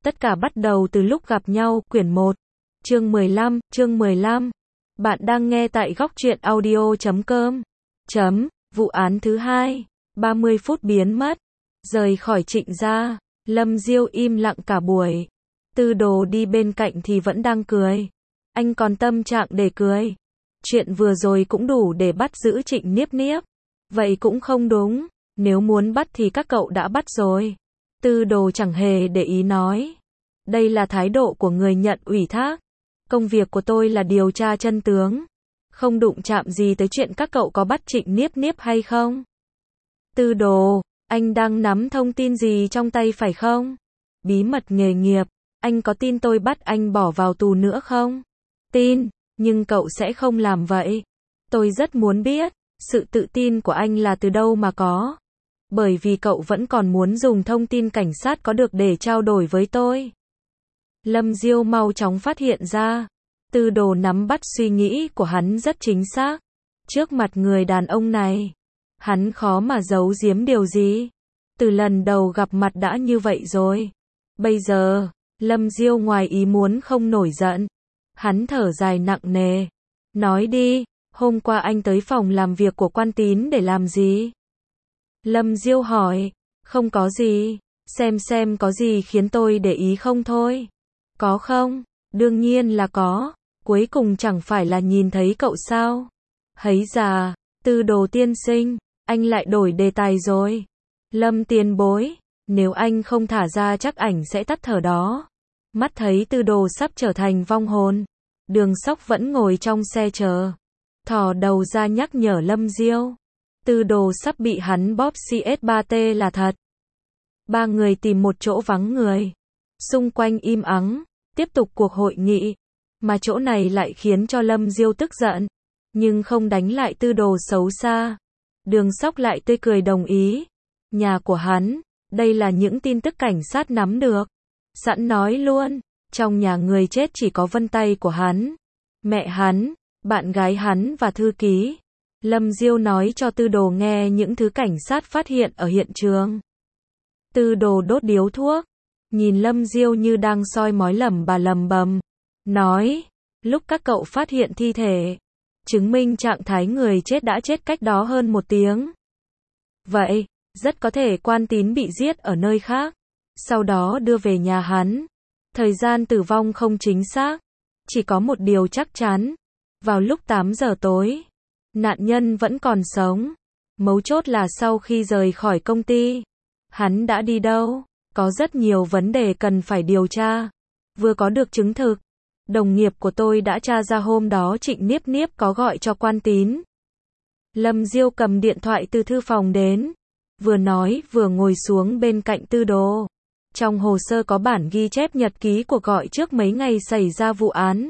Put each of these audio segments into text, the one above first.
Tất cả bắt đầu từ lúc gặp nhau, quyển 1, chương 15. Bạn đang nghe tại góc truyện audio.com. Vụ án thứ 2, 30 phút biến mất. Rời khỏi Trịnh gia, Lâm Diêu im lặng cả buổi. Tư Đồ đi bên cạnh thì vẫn đang cười. Anh còn tâm trạng để cười. Chuyện vừa rồi cũng đủ để bắt giữ Trịnh Niếp Niếp. Vậy cũng không đúng, nếu muốn bắt thì các cậu đã bắt rồi. Tư Đồ chẳng hề để ý nói. Đây là thái độ của người nhận ủy thác. Công việc của tôi là điều tra chân tướng. Không đụng chạm gì tới chuyện các cậu có bắt Trịnh Niếp Niếp hay không. Tư Đồ, anh đang nắm thông tin gì trong tay phải không? Bí mật nghề nghiệp, anh có tin tôi bắt anh bỏ vào tù nữa không? Tin, nhưng cậu sẽ không làm vậy. Tôi rất muốn biết, sự tự tin của anh là từ đâu mà có. Bởi vì cậu vẫn còn muốn dùng thông tin cảnh sát có được để trao đổi với tôi. Lâm Diêu mau chóng phát hiện ra. Tư Đồ nắm bắt suy nghĩ của hắn rất chính xác. Trước mặt người đàn ông này, hắn khó mà giấu giếm điều gì. Từ lần đầu gặp mặt đã như vậy rồi. Bây giờ, Lâm Diêu ngoài ý muốn không nổi giận. Hắn thở dài nặng nề. Nói đi, hôm qua anh tới phòng làm việc của Quan Tín để làm gì? Lâm Diêu hỏi. Không có gì, xem có gì khiến tôi để ý không thôi. Có không? Đương nhiên là có. Cuối cùng chẳng phải là nhìn thấy cậu sao? Hấy già, Tư Đồ tiên sinh, anh lại đổi đề tài rồi. Lâm tiền bối, nếu anh không thả ra chắc ảnh sẽ tắt thở đó. Mắt thấy Tư Đồ sắp trở thành vong hồn. Đường Sóc vẫn ngồi trong xe chờ. Thò đầu ra nhắc nhở Lâm Diêu. Tư Đồ sắp bị hắn bóp CS3T là thật. Ba người tìm một chỗ vắng người. Xung quanh im ắng, tiếp tục cuộc hội nghị. Mà chỗ này lại khiến cho Lâm Diêu tức giận. Nhưng không đánh lại Tư Đồ xấu xa. Đường Sóc lại tươi cười đồng ý. Nhà của hắn, đây là những tin tức cảnh sát nắm được. Sẵn nói luôn, trong nhà người chết chỉ có vân tay của hắn, mẹ hắn, bạn gái hắn và thư ký. Lâm Diêu nói cho Tư Đồ nghe những thứ cảnh sát phát hiện ở hiện trường. Tư Đồ đốt điếu thuốc, nhìn Lâm Diêu như đang soi mói lẩm bẩm, nói, lúc các cậu phát hiện thi thể, chứng minh trạng thái người chết đã chết cách đó hơn 1 tiếng. Vậy, rất có thể Quan Tín bị giết ở nơi khác, sau đó đưa về nhà hắn. Thời gian tử vong không chính xác, chỉ có một điều chắc chắn, vào lúc 8 giờ tối, nạn nhân vẫn còn sống. Mấu chốt là sau khi rời khỏi công ty, hắn đã đi đâu? Có rất nhiều vấn đề cần phải điều tra. Vừa có được chứng thực, đồng nghiệp của tôi đã tra ra hôm đó Trịnh Niếp Niếp có gọi cho Quan Tín. Lâm Diêu cầm điện thoại từ thư phòng đến, vừa nói vừa ngồi xuống bên cạnh Tư Đồ. Trong hồ sơ có bản ghi chép nhật ký cuộc gọi trước mấy ngày xảy ra vụ án.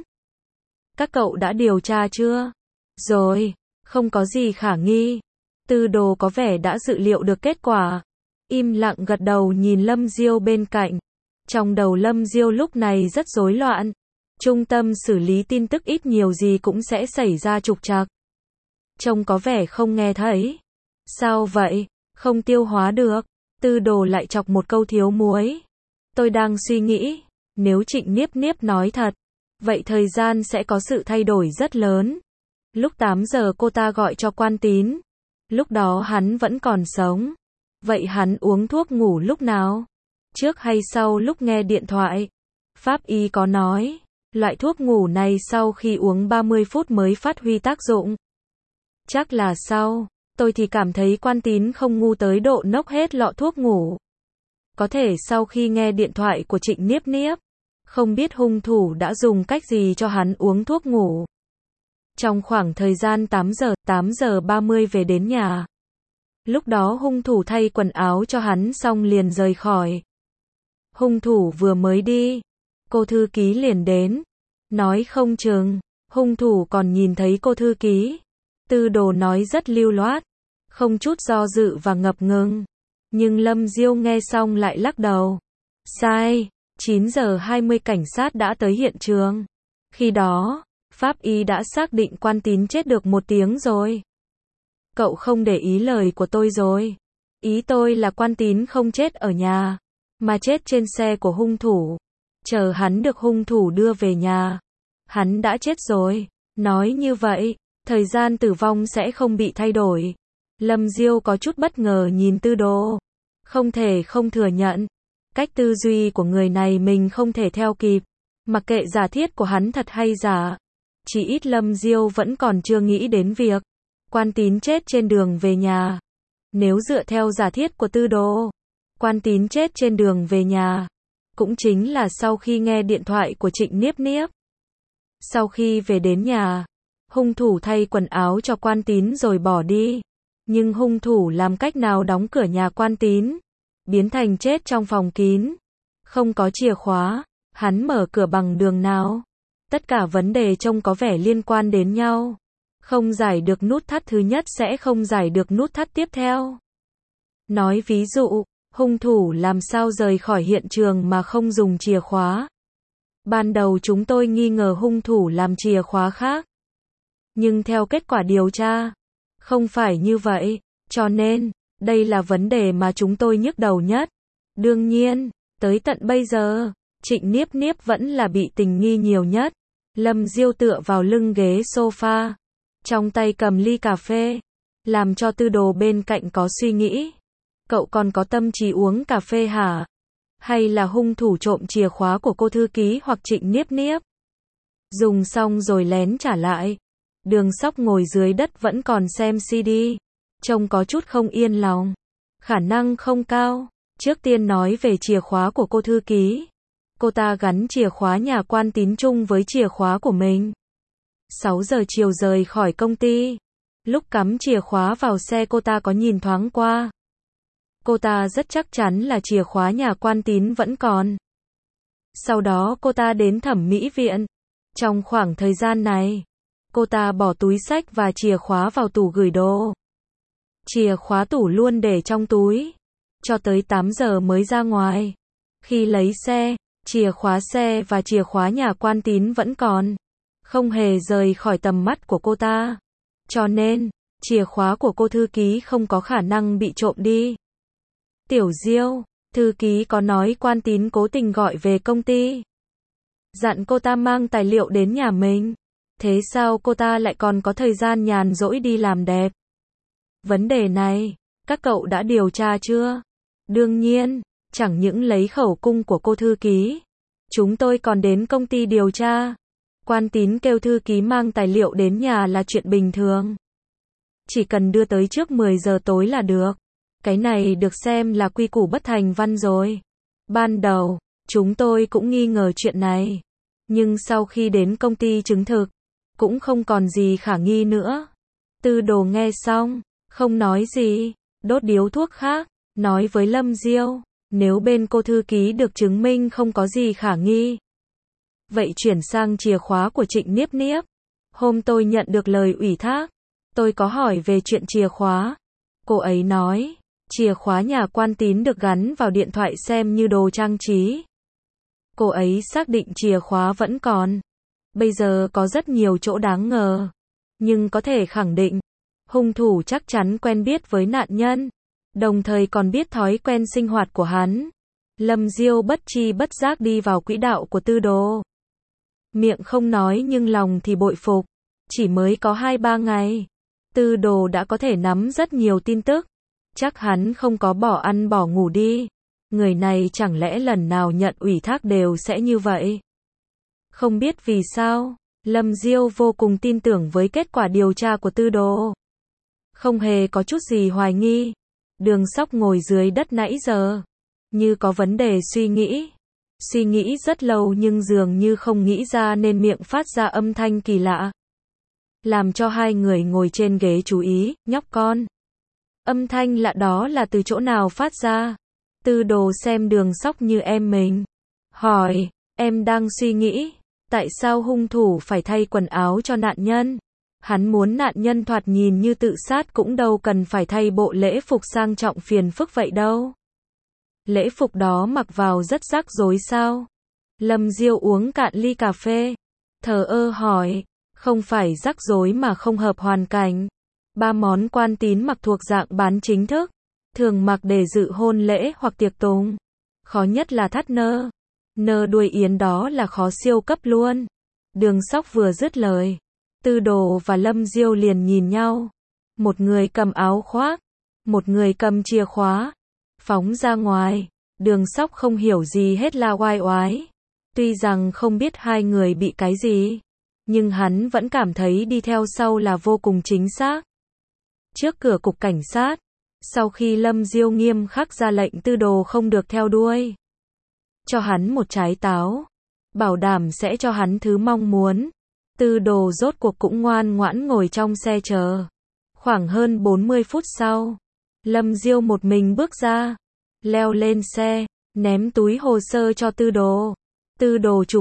Các cậu đã điều tra chưa? Rồi, không có gì khả nghi. Tư Đồ có vẻ đã dự liệu được kết quả. Im lặng gật đầu nhìn Lâm Diêu bên cạnh. Trong đầu Lâm Diêu lúc này rất rối loạn. Trung tâm xử lý tin tức ít nhiều gì cũng sẽ xảy ra trục trặc. Trông có vẻ không nghe thấy. Sao vậy? Không tiêu hóa được. Tư Đồ lại chọc một câu thiếu muối. Tôi đang suy nghĩ, nếu Trịnh Niếp Niếp nói thật, vậy thời gian sẽ có sự thay đổi rất lớn. Lúc 8 giờ cô ta gọi cho Quan Tín. Lúc đó hắn vẫn còn sống. Vậy hắn uống thuốc ngủ lúc nào? Trước hay sau lúc nghe điện thoại? Pháp y có nói, loại thuốc ngủ này sau khi uống 30 phút mới phát huy tác dụng. Chắc là sau. Tôi thì cảm thấy Quan Tín không ngu tới độ nốc hết lọ thuốc ngủ. Có thể sau khi nghe điện thoại của Trịnh Niếp Niếp, không biết hung thủ đã dùng cách gì cho hắn uống thuốc ngủ. Trong khoảng thời gian 8 giờ 30 về đến nhà. Lúc đó hung thủ thay quần áo cho hắn xong liền rời khỏi. Hung thủ vừa mới đi, cô thư ký liền đến. Nói không chừng, hung thủ còn nhìn thấy cô thư ký. Tư Đồ nói rất lưu loát, không chút do dự và ngập ngừng. Nhưng Lâm Diêu nghe xong lại lắc đầu. Sai, 9 giờ 20 cảnh sát đã tới hiện trường. Khi đó, pháp y đã xác định Quan Tín chết được 1 tiếng rồi. Cậu không để ý lời của tôi rồi. Ý tôi là Quan Tín không chết ở nhà, mà chết trên xe của hung thủ. chờ hắn được hung thủ đưa về nhà. Hắn đã chết rồi. Nói như vậy, thời gian tử vong sẽ không bị thay đổi. Lâm Diêu có chút bất ngờ nhìn Tư Đồ. Không thể không thừa nhận. Cách tư duy của người này mình không thể theo kịp. Mặc kệ giả thiết của hắn thật hay giả. Chỉ ít Lâm Diêu vẫn còn chưa nghĩ đến việc Quan Tín chết trên đường về nhà. Nếu dựa theo giả thiết của Tư Đồ, Quan Tín chết trên đường về nhà. Cũng chính là sau khi nghe điện thoại của Trịnh Niếp Niếp. Sau khi về đến nhà, hung thủ thay quần áo cho Quan Tín rồi bỏ đi. Nhưng hung thủ làm cách nào đóng cửa nhà Quan Tín, biến thành chết trong phòng kín. Không có chìa khóa, hắn mở cửa bằng đường nào? Tất cả vấn đề trông có vẻ liên quan đến nhau. Không giải được nút thắt thứ nhất sẽ không giải được nút thắt tiếp theo. Nói ví dụ, hung thủ làm sao rời khỏi hiện trường mà không dùng chìa khóa? Ban đầu chúng tôi nghi ngờ hung thủ làm chìa khóa khác. Nhưng theo kết quả điều tra, không phải như vậy. Cho nên, đây là vấn đề mà chúng tôi nhức đầu nhất. Đương nhiên, tới tận bây giờ, Trịnh Niếp Niếp vẫn là bị tình nghi nhiều nhất. Lâm Diêu tựa vào lưng ghế sofa, trong tay cầm ly cà phê, làm cho Tư Đồ bên cạnh có suy nghĩ. Cậu còn có tâm trí uống cà phê hả? Hay là hung thủ trộm chìa khóa của cô thư ký hoặc Trịnh Niếp Niếp? Dùng xong rồi lén trả lại. Đường Sóc ngồi dưới đất vẫn còn xem CD. Trông có chút không yên lòng. Khả năng không cao. Trước tiên nói về chìa khóa của cô thư ký. Cô ta gắn chìa khóa nhà Quan Tín chung với chìa khóa của mình. 6 giờ chiều rời khỏi công ty. Lúc cắm chìa khóa vào xe cô ta có nhìn thoáng qua. Cô ta rất chắc chắn là chìa khóa nhà Quan Tín vẫn còn. Sau đó cô ta đến thẩm mỹ viện. Trong khoảng thời gian này, cô ta bỏ túi xách và chìa khóa vào tủ gửi đồ. Chìa khóa tủ luôn để trong túi. Cho tới 8 giờ mới ra ngoài. Khi lấy xe, chìa khóa xe và chìa khóa nhà Quan Tín vẫn còn. Không hề rời khỏi tầm mắt của cô ta. Cho nên, chìa khóa của cô thư ký không có khả năng bị trộm đi. Tiểu Diêu, thư ký có nói Quan Tín cố tình gọi về công ty. Dặn cô ta mang tài liệu đến nhà mình. Thế sao cô ta lại còn có thời gian nhàn rỗi đi làm đẹp? Vấn đề này, các cậu đã điều tra chưa? Đương nhiên, chẳng những lấy khẩu cung của cô thư ký. Chúng tôi còn đến công ty điều tra. Quan Tín kêu thư ký mang tài liệu đến nhà là chuyện bình thường. Chỉ cần đưa tới trước 10 giờ tối là được. Cái này được xem là quy củ bất thành văn rồi. Ban đầu, chúng tôi cũng nghi ngờ chuyện này. Nhưng sau khi đến công ty chứng thực, cũng không còn gì khả nghi nữa. Tư Đồ nghe xong, không nói gì, đốt điếu thuốc khác, nói với Lâm Diêu, nếu bên cô thư ký được chứng minh không có gì khả nghi. Vậy chuyển sang chìa khóa của Trịnh Niếp Niếp. Hôm tôi nhận được lời ủy thác, tôi có hỏi về chuyện chìa khóa. Cô ấy nói, chìa khóa nhà Quan Tín được gắn vào điện thoại xem như đồ trang trí. Cô ấy xác định chìa khóa vẫn còn. Bây giờ có rất nhiều chỗ đáng ngờ. Nhưng có thể khẳng định, hung thủ chắc chắn quen biết với nạn nhân. Đồng thời còn biết thói quen sinh hoạt của hắn. Lâm Diêu bất chi bất giác đi vào quỹ đạo của Tư Đồ. Miệng không nói nhưng lòng thì bội phục. Chỉ mới có 2-3 ngày, Tư Đồ đã có thể nắm rất nhiều tin tức. Chắc hắn không có bỏ ăn bỏ ngủ đi. Người này chẳng lẽ lần nào nhận ủy thác đều sẽ như vậy? Không biết vì sao, Lâm Diêu vô cùng tin tưởng với kết quả điều tra của Tư Đồ. Không hề có chút gì hoài nghi. Đường Sóc ngồi dưới đất nãy giờ, như có vấn đề suy nghĩ. Suy nghĩ rất lâu nhưng dường như không nghĩ ra nên miệng phát ra âm thanh kỳ lạ. Làm cho hai người ngồi trên ghế chú ý, nhóc con. Âm thanh lạ đó là từ chỗ nào phát ra? Tư Đồ xem Đường Sóc như em mình. Hỏi, em đang suy nghĩ, tại sao hung thủ phải thay quần áo cho nạn nhân? Hắn muốn nạn nhân thoạt nhìn như tự sát cũng đâu cần phải thay bộ lễ phục sang trọng phiền phức vậy đâu. Lễ phục đó mặc vào rất rắc rối sao? Lâm Diêu uống cạn ly cà phê. Thờ ơ hỏi, không phải rắc rối mà không hợp hoàn cảnh. 3 món Quan Tín mặc thuộc dạng bán chính thức. Thường mặc để dự hôn lễ hoặc tiệc tùng. Khó nhất là thắt nơ. Nơ đuôi yến đó là khó siêu cấp luôn. Đường Sóc vừa dứt lời, Tư Đồ và Lâm Diêu liền nhìn nhau. Một người cầm áo khoác, một người cầm chìa khóa, phóng ra ngoài. Đường Sóc không hiểu gì hết là oai oái. Tuy rằng không biết hai người bị cái gì, nhưng hắn vẫn cảm thấy đi theo sau là vô cùng chính xác. Trước cửa cục cảnh sát, sau khi Lâm Diêu nghiêm khắc ra lệnh Tư Đồ không được theo đuôi, cho hắn một trái táo, bảo đảm sẽ cho hắn thứ mong muốn. Tư Đồ rốt cuộc cũng ngoan ngoãn ngồi trong xe chờ. Khoảng hơn 40 phút sau, Lâm Diêu một mình bước ra, leo lên xe, ném túi hồ sơ cho Tư Đồ. Tư Đồ chụp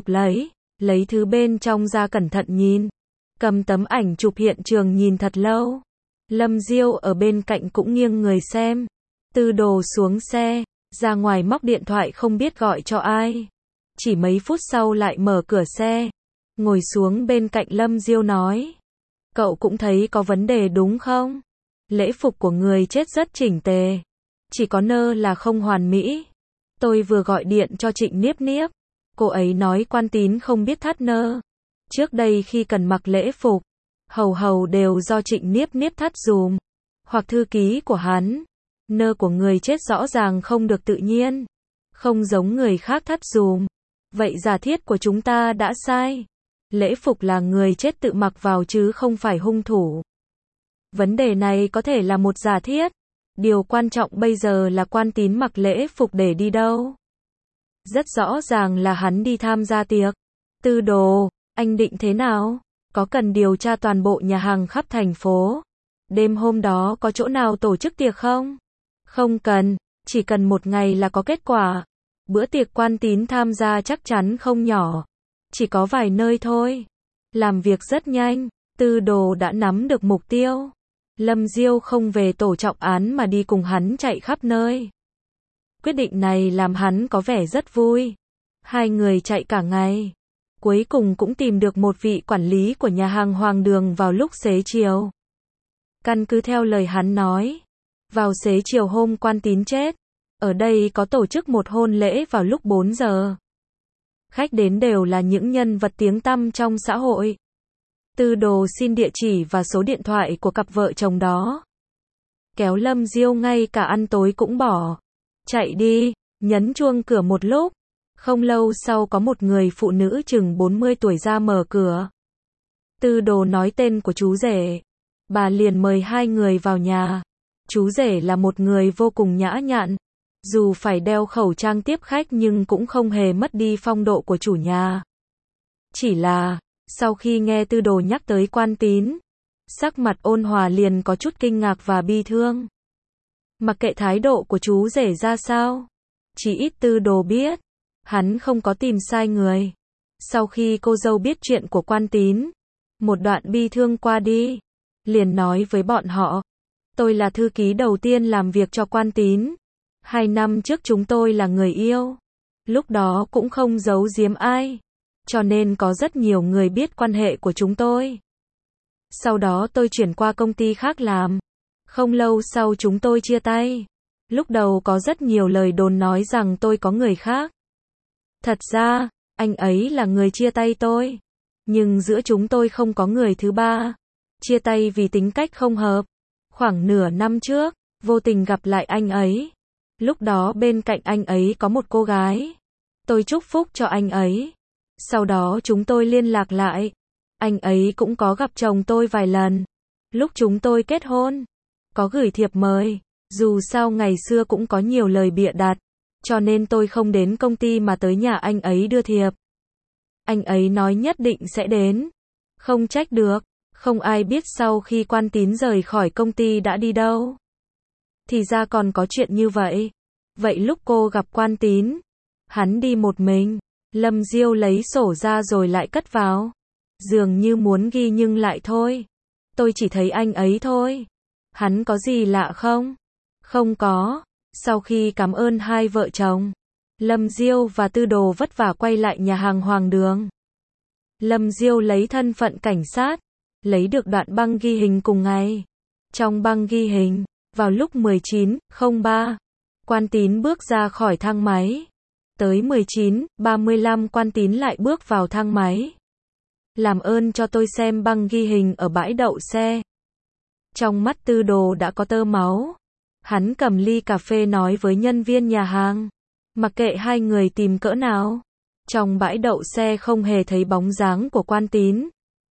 lấy thứ bên trong ra cẩn thận nhìn, cầm tấm ảnh chụp hiện trường nhìn thật lâu. Lâm Diêu ở bên cạnh cũng nghiêng người xem. Tư Đồ xuống xe, ra ngoài móc điện thoại không biết gọi cho ai. Chỉ mấy phút sau lại mở cửa xe, ngồi xuống bên cạnh Lâm Diêu nói: "Cậu cũng thấy có vấn đề đúng không? Lễ phục của người chết rất chỉnh tề, chỉ có nơ là không hoàn mỹ. Tôi vừa gọi điện cho Trịnh Niếp Niếp, cô ấy nói Quan Tín không biết thắt nơ. Trước đây khi cần mặc lễ phục, hầu hầu đều do Trịnh Niếp Niếp thắt dùm, hoặc thư ký của hắn. Nơ của người chết rõ ràng không được tự nhiên, không giống người khác thắt dùm. Vậy giả thiết của chúng ta đã sai. Lễ phục là người chết tự mặc vào chứ không phải hung thủ. Vấn đề này có thể là một giả thiết. Điều quan trọng bây giờ là Quan Tín mặc lễ phục để đi đâu. Rất rõ ràng là hắn đi tham gia tiệc. Tư Đồ, anh định thế nào? Có cần điều tra toàn bộ nhà hàng khắp thành phố? Đêm hôm đó có chỗ nào tổ chức tiệc không? Không cần, chỉ cần một ngày là có kết quả. Bữa tiệc Quan Tín tham gia chắc chắn không nhỏ, chỉ có vài nơi thôi. Làm việc rất nhanh, Tư Đồ đã nắm được mục tiêu. Lâm Diêu không về tổ trọng án mà đi cùng hắn chạy khắp nơi. Quyết định này làm hắn có vẻ rất vui. Hai người chạy cả ngày, cuối cùng cũng tìm được một vị quản lý của nhà hàng Hoàng Đường vào lúc xế chiều. Căn cứ theo lời hắn nói, vào xế chiều hôm Quan Tín chết, ở đây có tổ chức một hôn lễ vào lúc 4 giờ. Khách đến đều là những nhân vật tiếng tăm trong xã hội. Tư Đồ xin địa chỉ và số điện thoại của cặp vợ chồng đó. Kéo Lâm Diêu ngay cả ăn tối cũng bỏ. Chạy đi, nhấn chuông cửa một lúc. Không lâu sau có một người phụ nữ chừng 40 tuổi ra mở cửa. Tư Đồ nói tên của chú rể. Bà liền mời hai người vào nhà. Chú rể là một người vô cùng nhã nhặn. Dù phải đeo khẩu trang tiếp khách nhưng cũng không hề mất đi phong độ của chủ nhà. Chỉ là, sau khi nghe Tư Đồ nhắc tới Quan Tín, sắc mặt ôn hòa liền có chút kinh ngạc và bi thương. Mặc kệ thái độ của chú rể ra sao, chỉ ít Tư Đồ biết, hắn không có tìm sai người. Sau khi cô dâu biết chuyện của Quan Tín, một đoạn bi thương qua đi, liền nói với bọn họ: "Tôi là thư ký đầu tiên làm việc cho Quan Tín. 2 năm trước chúng tôi là người yêu. Lúc đó cũng không giấu giếm ai, cho nên có rất nhiều người biết quan hệ của chúng tôi. Sau đó tôi chuyển qua công ty khác làm. Không lâu sau chúng tôi chia tay. Lúc đầu có rất nhiều lời đồn nói rằng tôi có người khác. Thật ra, anh ấy là người chia tay tôi. Nhưng giữa chúng tôi không có người thứ ba. Chia tay vì tính cách không hợp. Khoảng nửa năm trước, vô tình gặp lại anh ấy. Lúc đó bên cạnh anh ấy có một cô gái. Tôi chúc phúc cho anh ấy. Sau đó chúng tôi liên lạc lại. Anh ấy cũng có gặp chồng tôi vài lần. Lúc chúng tôi kết hôn, có gửi thiệp mời. Dù sao ngày xưa cũng có nhiều lời bịa đặt, cho nên tôi không đến công ty mà tới nhà anh ấy đưa thiệp. Anh ấy nói nhất định sẽ đến. Không trách được, không ai biết sau khi Quan Tín rời khỏi công ty đã đi đâu. Thì ra còn có chuyện như vậy. Vậy lúc cô gặp Quan Tín, hắn đi một mình. Lâm Diêu lấy sổ ra rồi lại cất vào. Dường như muốn ghi nhưng lại thôi. Tôi chỉ thấy anh ấy thôi. Hắn có gì lạ không? Không có. Sau khi cảm ơn hai vợ chồng, Lâm Diêu và Tư Đồ vất vả quay lại nhà hàng Hoàng Đường. Lâm Diêu lấy thân phận cảnh sát, lấy được đoạn băng ghi hình cùng ngày. Trong băng ghi hình, vào lúc 19:03, Quan Tín bước ra khỏi thang máy. Tới 19:35 Quan Tín lại bước vào thang máy. Làm ơn cho tôi xem băng ghi hình ở bãi đậu xe. Trong mắt Tư Đồ đã có tơ máu. Hắn cầm ly cà phê nói với nhân viên nhà hàng. Mặc kệ hai người tìm cỡ nào. Trong bãi đậu xe không hề thấy bóng dáng của Quan Tín.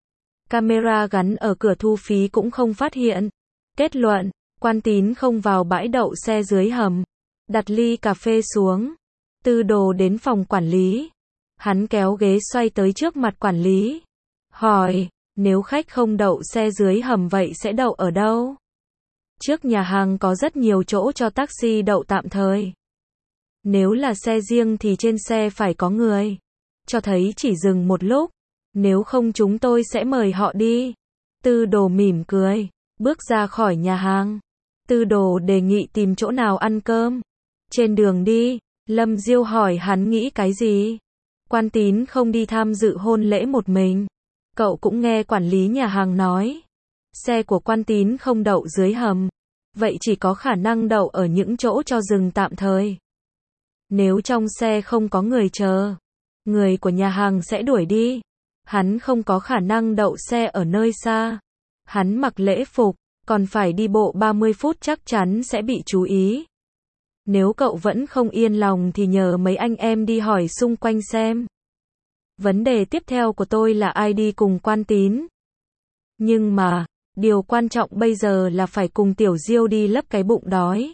Camera gắn ở cửa thu phí cũng không phát hiện. Kết luận, Quan Tín không vào bãi đậu xe dưới hầm. Đặt ly cà phê xuống. Tư Đồ đến phòng quản lý. Hắn kéo ghế xoay tới trước mặt quản lý. Hỏi, nếu khách không đậu xe dưới hầm vậy sẽ đậu ở đâu? Trước nhà hàng có rất nhiều chỗ cho taxi đậu tạm thời. Nếu là xe riêng thì trên xe phải có người. Cho thấy chỉ dừng một lúc. Nếu không chúng tôi sẽ mời họ đi. Tư Đồ mỉm cười, bước ra khỏi nhà hàng. Tư Đồ đề nghị tìm chỗ nào ăn cơm. Trên đường đi, Lâm Diêu hỏi hắn nghĩ cái gì. Quan Tín không đi tham dự hôn lễ một mình. Cậu cũng nghe quản lý nhà hàng nói. Xe của Quan Tín không đậu dưới hầm. Vậy chỉ có khả năng đậu ở những chỗ cho dừng tạm thời. Nếu trong xe không có người chờ, người của nhà hàng sẽ đuổi đi. Hắn không có khả năng đậu xe ở nơi xa. Hắn mặc lễ phục, còn phải đi bộ 30 phút chắc chắn sẽ bị chú ý. Nếu cậu vẫn không yên lòng thì nhờ mấy anh em đi hỏi xung quanh xem. Vấn đề tiếp theo của tôi là ai đi cùng Quan Tín. Nhưng mà, điều quan trọng bây giờ là phải cùng Tiểu Diêu đi lấp cái bụng đói.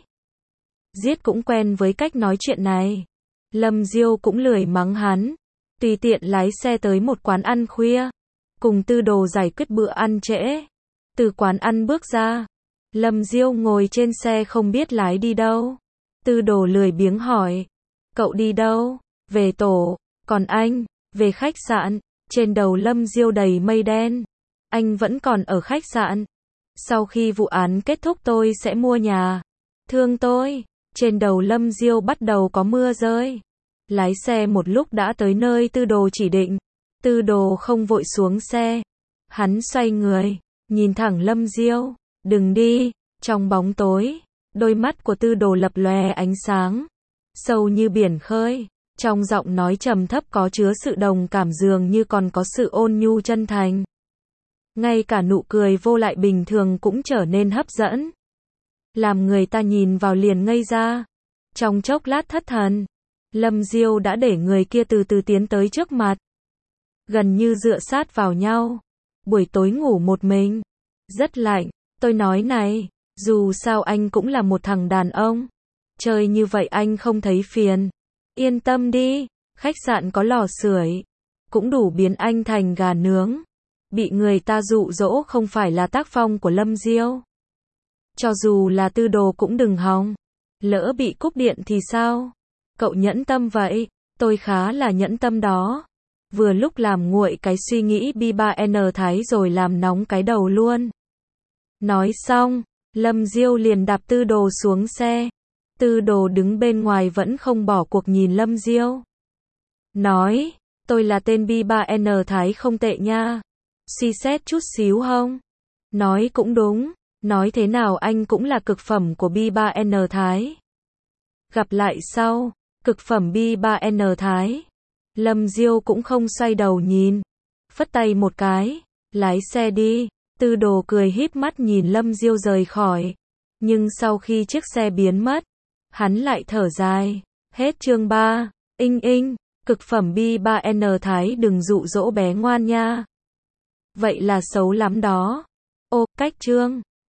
Giết cũng quen với cách nói chuyện này. Lâm Diêu cũng lười mắng hắn. Tùy tiện lái xe tới một quán ăn khuya. Cùng Tư Đồ giải quyết bữa ăn trễ. Từ quán ăn bước ra. Lâm Diêu ngồi trên xe không biết lái đi đâu. Tư Đồ lười biếng hỏi. Cậu đi đâu? Về tổ. Còn anh? Về khách sạn. Trên đầu Lâm Diêu đầy mây đen. Anh vẫn còn ở khách sạn. Sau khi vụ án kết thúc tôi sẽ mua nhà. Thương tôi. Trên đầu Lâm Diêu bắt đầu có mưa rơi. Lái xe một lúc đã tới nơi Tư Đồ chỉ định. Tư Đồ không vội xuống xe. Hắn xoay người, nhìn thẳng Lâm Diêu. Đừng đi. Trong bóng tối, đôi mắt của Tư Đồ lập lòe ánh sáng. Sâu như biển khơi. Trong giọng nói trầm thấp có chứa sự đồng cảm dường như còn có sự ôn nhu chân thành. Ngay cả nụ cười vô lại bình thường cũng trở nên hấp dẫn. Làm người ta nhìn vào liền ngây ra. Trong chốc lát thất thần, Lâm Diêu đã để người kia từ từ tiến tới trước mặt. Gần như dựa sát vào nhau. Buổi tối ngủ một mình. Rất lạnh. Tôi nói này, dù sao anh cũng là một thằng đàn ông. Chơi như vậy anh không thấy phiền. Yên tâm đi, khách sạn có lò sưởi. Cũng đủ biến anh thành gà nướng. Bị người ta dụ dỗ không phải là tác phong của Lâm Diêu. Cho dù là Tư Đồ cũng đừng hòng. Lỡ bị cúp điện thì sao? Cậu nhẫn tâm vậy, tôi khá là nhẫn tâm đó. Vừa lúc làm nguội cái suy nghĩ B3N Thái rồi làm nóng cái đầu luôn. Nói xong, Lâm Diêu liền đạp Tư Đồ xuống xe. Tư Đồ đứng bên ngoài vẫn không bỏ cuộc nhìn Lâm Diêu. Nói, tôi là tên B3N Thái không tệ nha. Suy xét chút xíu không? Nói cũng đúng, nói thế nào anh cũng là cực phẩm của B3N Thái. Gặp lại sau, cực phẩm B3N Thái. Lâm Diêu cũng không xoay đầu nhìn. Phất tay một cái, lái xe đi. Tư Đồ cười híp mắt nhìn Lâm Diêu rời khỏi. Nhưng sau khi chiếc xe biến mất, hắn lại thở dài. Hết chương 3. Cực phẩm B3N Thái đừng dụ dỗ bé ngoan nha. Vậy là xấu lắm đó. Ô, cách chương.